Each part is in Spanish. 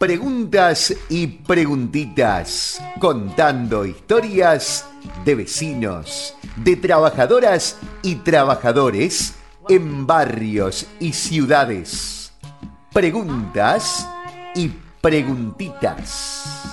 Preguntas y preguntitas, contando historias de vecinos, de trabajadoras y trabajadores en barrios y ciudades. Preguntas y preguntitas.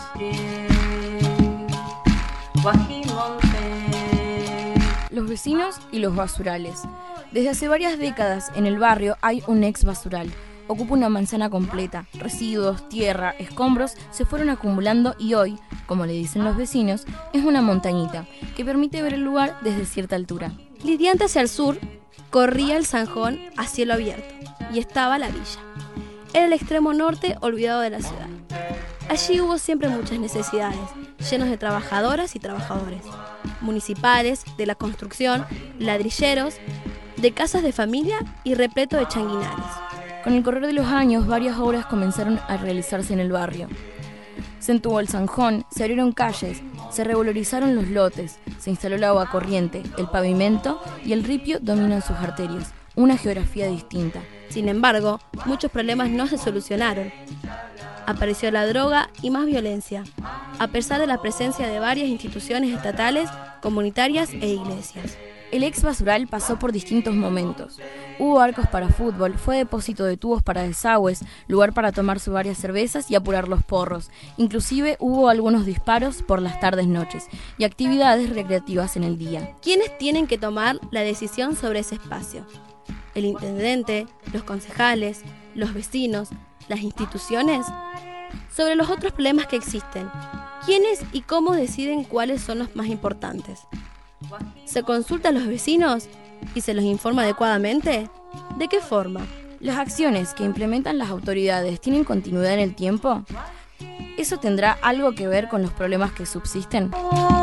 Los vecinos y los basurales. Desde hace varias décadas en el barrio hay un ex basural. Ocupa una manzana completa. Residuos, tierra, escombros se fueron acumulando y hoy, como le dicen los vecinos, es una montañita que permite ver el lugar desde cierta altura. Lidiante hacia el sur, corría el Zanjón a cielo abierto y estaba la villa. Era el extremo norte olvidado de la ciudad. Allí hubo siempre muchas necesidades, llenos de trabajadoras y trabajadores, municipales, de la construcción, ladrilleros, de casas de familia y repleto de changuinares. Con el correr de los años, varias obras comenzaron a realizarse en el barrio. Se entubó el zanjón, se abrieron calles, se revalorizaron los lotes, se instaló el agua corriente, el pavimento y el ripio dominan sus arterias, una geografía distinta. Sin embargo, muchos problemas no se solucionaron. Apareció la droga y más violencia, a pesar de la presencia de varias instituciones estatales, comunitarias e iglesias. El ex basural pasó por distintos momentos. Hubo arcos para fútbol, fue depósito de tubos para desagües, lugar para tomarse varias cervezas y apurar los porros. Inclusive hubo algunos disparos por las tardes-noches y actividades recreativas en el día. ¿Quiénes tienen que tomar la decisión sobre ese espacio? ¿El intendente, los concejales, los vecinos, las instituciones? Sobre los otros problemas que existen, ¿quiénes y cómo deciden cuáles son los más importantes? ¿Se consulta a los vecinos y se los informa adecuadamente? ¿De qué forma? ¿Las acciones que implementan las autoridades tienen continuidad en el tiempo? ¿Eso tendrá algo que ver con los problemas que subsisten?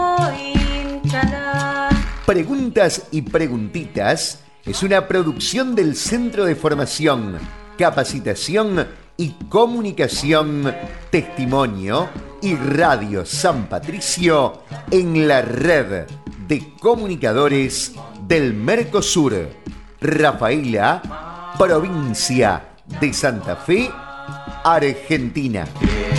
Preguntas y preguntitas es una producción del Centro de Formación, Capacitación y Comunicación, Testimonio y Radio San Patricio en la red de comunicadores del Mercosur. Rafaela, provincia de Santa Fe, Argentina.